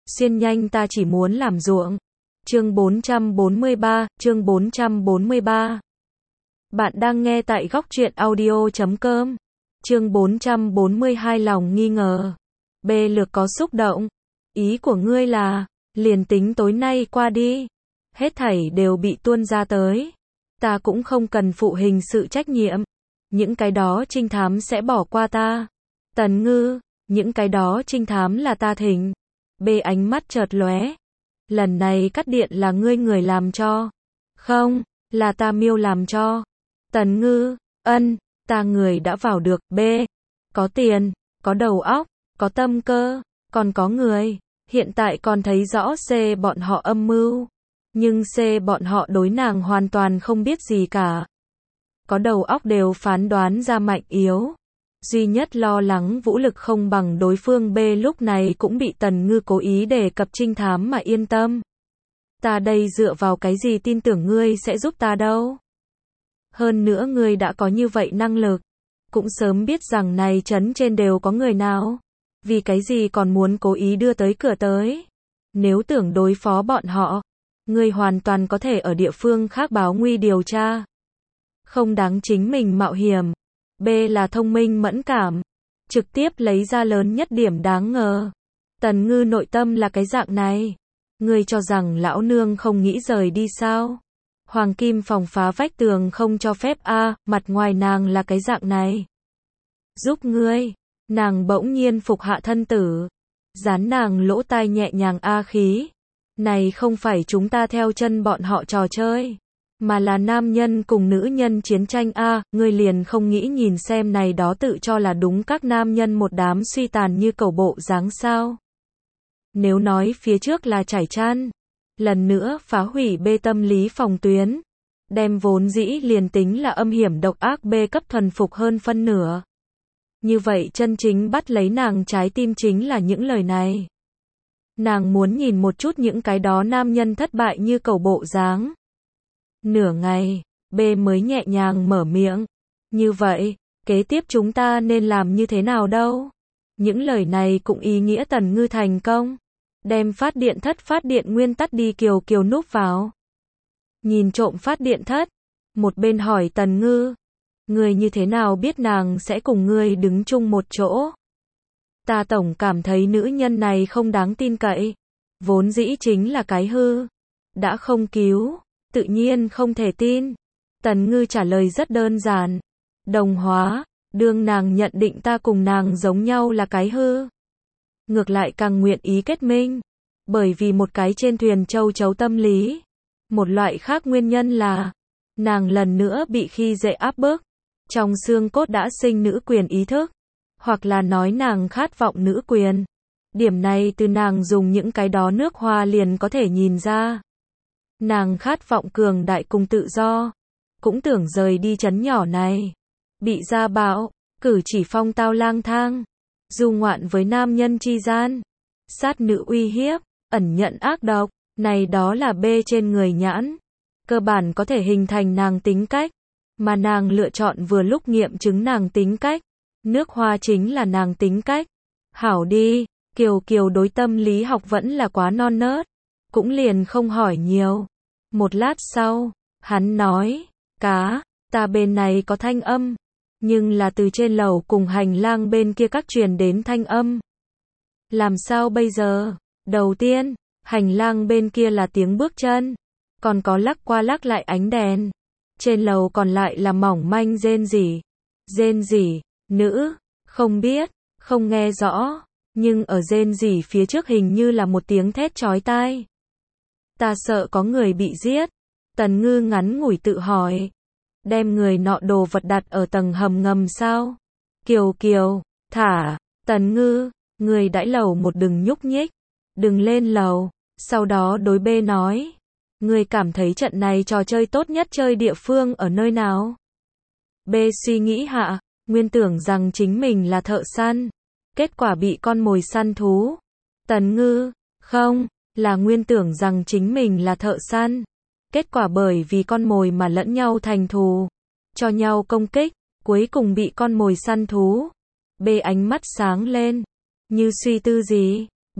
Xuyên nhanh ta chỉ muốn làm ruộng. Chương 443. Bạn đang nghe tại góc truyện audio.com. Chương 442 lòng nghi ngờ. B lược có xúc động. Ý của ngươi là, liền tính tối nay qua đi. Hết thảy đều bị tuôn ra tới. Ta cũng không cần phụ hình sự trách nhiệm. Những cái đó trinh thám sẽ bỏ qua ta. Tần Ngư, những cái đó trinh thám là ta thỉnh. B ánh mắt chợt lóe. Lần này cắt điện là ngươi người làm cho. Không, là ta Miêu làm cho. Tần Ngư, ân, ta người đã vào được. B, có tiền, có đầu óc, có tâm cơ, còn có người. Hiện tại còn thấy rõ C bọn họ âm mưu. Nhưng C bọn họ đối nàng hoàn toàn không biết gì cả. Có đầu óc đều phán đoán ra mạnh yếu. Duy nhất lo lắng vũ lực không bằng đối phương. B lúc này cũng bị Tần Ngư cố ý đề cập trinh thám mà yên tâm. Ta đây dựa vào cái gì tin tưởng ngươi sẽ giúp ta đâu. Hơn nữa ngươi đã có như vậy năng lực. Cũng sớm biết rằng này trấn trên đều có người nào. Vì cái gì còn muốn cố ý đưa tới cửa tới. Nếu tưởng đối phó bọn họ, ngươi hoàn toàn có thể ở địa phương khác báo nguy điều tra. Không đáng chính mình mạo hiểm. B là thông minh mẫn cảm. Trực tiếp lấy ra lớn nhất điểm đáng ngờ. Tần Ngư nội tâm là cái dạng này. Ngươi cho rằng lão nương không nghĩ rời đi sao? Hoàng kim phòng phá vách tường không cho phép a, mặt ngoài nàng là cái dạng này. Giúp ngươi. Nàng bỗng nhiên phục hạ thân tử. Dán nàng lỗ tai nhẹ nhàng a khí. Này không phải chúng ta theo chân bọn họ trò chơi. Mà là nam nhân cùng nữ nhân chiến tranh a, ngươi liền không nghĩ nhìn xem này đó tự cho là đúng các nam nhân một đám suy tàn như cẩu bộ dáng sao. Nếu nói phía trước là trải chăn, lần nữa phá hủy B tâm lý phòng tuyến, đem vốn dĩ liền tính là âm hiểm độc ác B cấp thuần phục hơn phân nửa. Như vậy chân chính bắt lấy nàng trái tim chính là những lời này. Nàng muốn nhìn một chút những cái đó nam nhân thất bại như cẩu bộ dáng. Nửa ngày, B mới nhẹ nhàng mở miệng. Như vậy, kế tiếp chúng ta nên làm như thế nào đâu? Những lời này cũng ý nghĩa Tần Ngư thành công. Đem phát điện thất phát điện nguyên tắt đi. Kiều Kiều núp vào. Nhìn trộm phát điện thất. Một bên hỏi Tần Ngư. Người như thế nào biết nàng sẽ cùng ngươi đứng chung một chỗ? Ta tổng cảm thấy nữ nhân này không đáng tin cậy. Vốn dĩ chính là cái hư. Đã không cứu. Tự nhiên không thể tin. Tần Ngư trả lời rất đơn giản. Đồng hóa, đương nàng nhận định ta cùng nàng giống nhau là cái hư. Ngược lại càng nguyện ý kết minh. Bởi vì một cái trên thuyền châu chấu tâm lý. Một loại khác nguyên nhân là, nàng lần nữa bị khi dễ áp bức. Trong xương cốt đã sinh nữ quyền ý thức. Hoặc là nói nàng khát vọng nữ quyền. Điểm này từ nàng dùng những cái đó nước hoa liền có thể nhìn ra. Nàng khát vọng cường đại cùng tự do. Cũng tưởng rời đi trấn nhỏ này. Bị gia bạo, cử chỉ phong tao lang thang. Du ngoạn với nam nhân chi gian. Sát nữ uy hiếp, ẩn nhận ác độc. Này đó là B trên người nhãn. Cơ bản có thể hình thành nàng tính cách. Mà nàng lựa chọn vừa lúc nghiệm chứng nàng tính cách. Nước hoa chính là nàng tính cách. Hảo đi, Kiều Kiều đối tâm lý học vẫn là quá non nớt. Cũng liền không hỏi nhiều. Một lát sau, hắn nói, cá, ta bên này có thanh âm. Nhưng là từ trên lầu cùng hành lang bên kia các truyền đến thanh âm. Làm sao bây giờ? Đầu tiên, hành lang bên kia là tiếng bước chân. Còn có lắc qua lắc lại ánh đèn. Trên lầu còn lại là mỏng manh rên rỉ. Rên rỉ, nữ, không biết, không nghe rõ. Nhưng ở rên rỉ phía trước hình như là một tiếng thét chói tai. Ta sợ có người bị giết. Tần Ngư ngắn ngủi tự hỏi. Đem người nọ đồ vật đặt ở tầng hầm ngầm sao? Kiều Kiều, thả. Tần Ngư, người đãi lầu một đừng nhúc nhích. Đừng lên lầu. Sau đó đối B nói. Người cảm thấy trận này trò chơi tốt nhất chơi địa phương ở nơi nào? B suy nghĩ hạ. Nguyên tưởng rằng chính mình là thợ săn. Kết quả bị con mồi săn thú. Tần Ngư, không. Là nguyên tưởng rằng chính mình là thợ săn. Kết quả bởi vì con mồi mà lẫn nhau thành thù. Cho nhau công kích. Cuối cùng bị con mồi săn thú. B ánh mắt sáng lên. Như suy tư gì.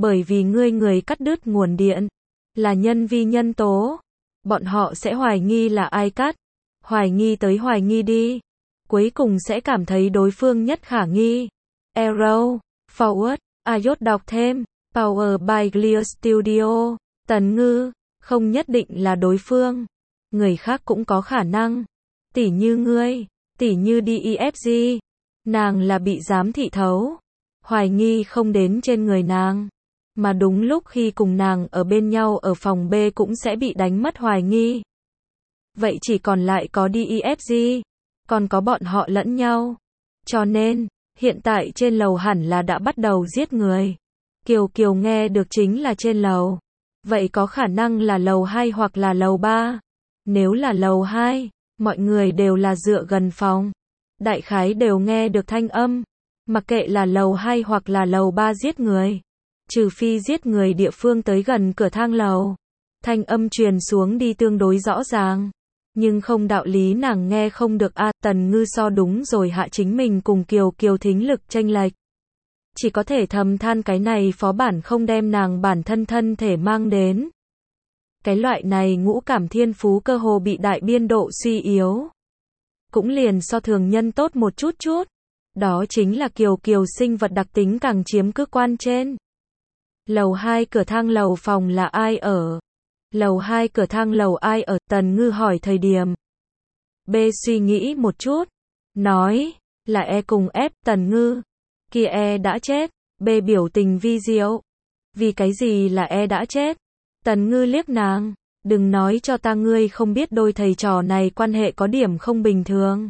Bởi vì người cắt đứt nguồn điện là nhân vi nhân tố. Bọn họ sẽ hoài nghi là ai cắt. Hoài nghi tới hoài nghi đi. Cuối cùng sẽ cảm thấy đối phương nhất khả nghi. Arrow, Forward, iOS đọc thêm. Power by Clear Studio. Tần Ngư, không nhất định là đối phương. Người khác cũng có khả năng. Tỉ như ngươi, tỉ như DEFG. Nàng là bị giám thị thấu. Hoài nghi không đến trên người nàng. Mà đúng lúc khi cùng nàng ở bên nhau ở phòng B cũng sẽ bị đánh mất hoài nghi. Vậy chỉ còn lại có DEFG. Còn có bọn họ lẫn nhau. Cho nên, hiện tại trên lầu hẳn là đã bắt đầu giết người. Kiều Kiều nghe được chính là trên lầu. Vậy có khả năng là lầu 2 hoặc là lầu 3. Nếu là lầu 2, mọi người đều là dựa gần phòng. Đại khái đều nghe được thanh âm. Mặc kệ là lầu 2 hoặc là lầu 3 giết người. Trừ phi giết người địa phương tới gần cửa thang lầu. Thanh âm truyền xuống đi tương đối rõ ràng. Nhưng không đạo lý nàng nghe không được a. Tần Ngư so đúng rồi hạ chính mình cùng Kiều Kiều thính lực chênh lệch. Chỉ có thể thầm than cái này phó bản không đem nàng bản thân thân thể mang đến. Cái loại này ngũ cảm thiên phú cơ hồ bị đại biên độ suy yếu. Cũng liền so thường nhân tốt một chút chút. Đó chính là Kiều Kiều sinh vật đặc tính càng chiếm cứ quan trên. Lầu 2 cửa thang lầu phòng là ai ở? Lầu 2 cửa thang lầu ai ở? Tần Ngư hỏi thời điểm. B suy nghĩ một chút. Nói, là E cùng F. Tần Ngư. Kia E đã chết. B biểu tình vi diệu. Vì cái gì là E đã chết? Tần Ngư liếc nàng. Đừng nói cho ta ngươi không biết đôi thầy trò này quan hệ có điểm không bình thường.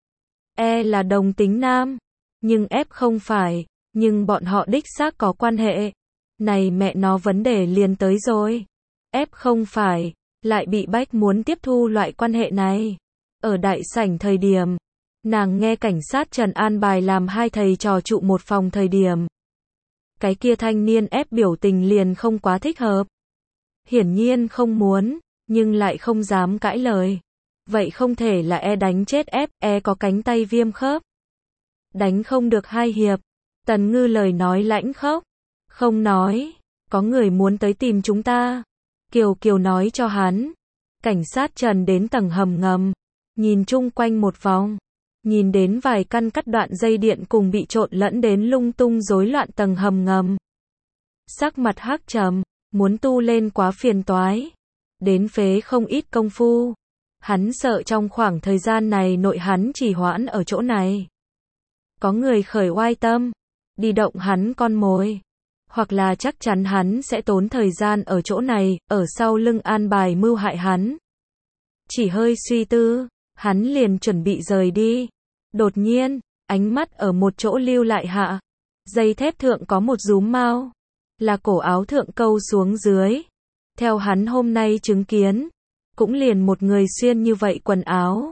E là đồng tính nam. Nhưng F không phải. Nhưng bọn họ đích xác có quan hệ. Này mẹ nó vấn đề liền tới rồi. F không phải. Lại bị bách muốn tiếp thu loại quan hệ này. Ở đại sảnh thời điểm. Nàng nghe cảnh sát Trần an bài làm hai thầy trò trụ một phòng thời điểm. Cái kia thanh niên F biểu tình liền không quá thích hợp. Hiển nhiên không muốn, nhưng lại không dám cãi lời. Vậy không thể là E đánh chết F, E có cánh tay viêm khớp. Đánh không được 2 hiệp. Tần Ngư lời nói lãnh khốc. Không nói, có người muốn tới tìm chúng ta. Kiều Kiều nói cho hắn. Cảnh sát Trần đến tầng hầm ngầm. Nhìn chung quanh một vòng. Nhìn đến vài căn cắt đoạn dây điện cùng bị trộn lẫn đến lung tung rối loạn tầng hầm ngầm. Sắc mặt hắc trầm. Muốn tu lên quá phiền toái. Đến phế không ít công phu. Hắn sợ trong khoảng thời gian này nội hắn chỉ hoãn ở chỗ này. Có người khởi oai tâm. Đi động hắn con mồi. Hoặc là chắc chắn hắn sẽ tốn thời gian ở chỗ này, ở sau lưng an bài mưu hại hắn. Chỉ hơi suy tư, hắn liền chuẩn bị rời đi. Đột nhiên, ánh mắt ở một chỗ lưu lại hạ. Dây thép thượng có một rúm mao. Là cổ áo thượng câu xuống dưới. Theo hắn hôm nay chứng kiến, cũng liền một người xuyên như vậy quần áo.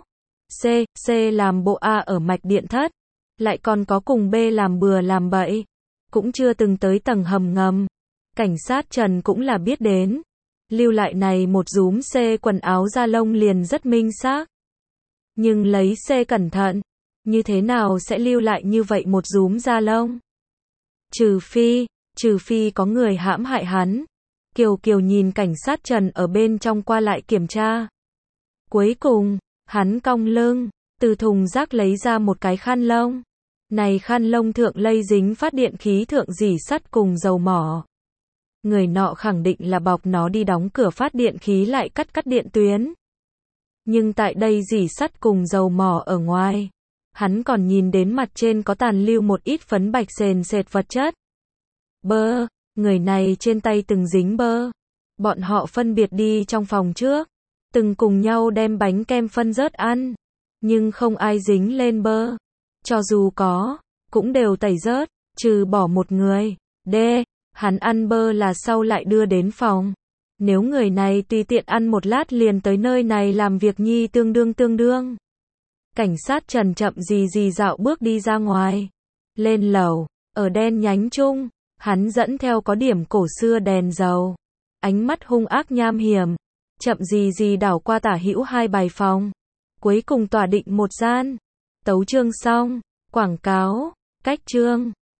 C làm bộ A ở mạch điện thất. Lại còn có cùng B làm bừa làm bậy. Cũng chưa từng tới tầng hầm ngầm. Cảnh sát Trần cũng là biết đến. Lưu lại này một rúm C quần áo da lông liền rất minh xác. Nhưng lấy C cẩn thận. Như thế nào sẽ lưu lại như vậy một rúm da lông? Trừ phi có người hãm hại hắn. Kiều Kiều nhìn cảnh sát Trần ở bên trong qua lại kiểm tra. Cuối cùng, hắn cong lưng, từ thùng rác lấy ra một cái khăn lông. Này khăn lông thượng lây dính phát điện khí thượng rỉ sắt cùng dầu mỏ. Người nọ khẳng định là bọc nó đi đóng cửa phát điện khí lại cắt điện tuyến. Nhưng tại đây rỉ sắt cùng dầu mỏ ở ngoài. Hắn còn nhìn đến mặt trên có tàn lưu một ít phấn bạch sền sệt vật chất. Bơ, người này trên tay từng dính bơ. Bọn họ phân biệt đi trong phòng trước. Từng cùng nhau đem bánh kem phân rớt ăn. Nhưng không ai dính lên bơ. Cho dù có, cũng đều tẩy rớt, trừ bỏ một người. D. Hắn ăn bơ là sau lại đưa đến phòng. Nếu người này tùy tiện ăn một lát liền tới nơi này làm việc nhi tương đương. Cảnh sát Trần chậm gì dạo bước đi ra ngoài. Lên lầu, ở đen nhánh chung. Hắn dẫn theo có điểm cổ xưa đèn dầu. Ánh mắt hung ác nham hiểm. Chậm gì đảo qua tả hữu 2 bài phòng. Cuối cùng tỏa định một gian. Tấu chương xong. Quảng cáo. Cách chương.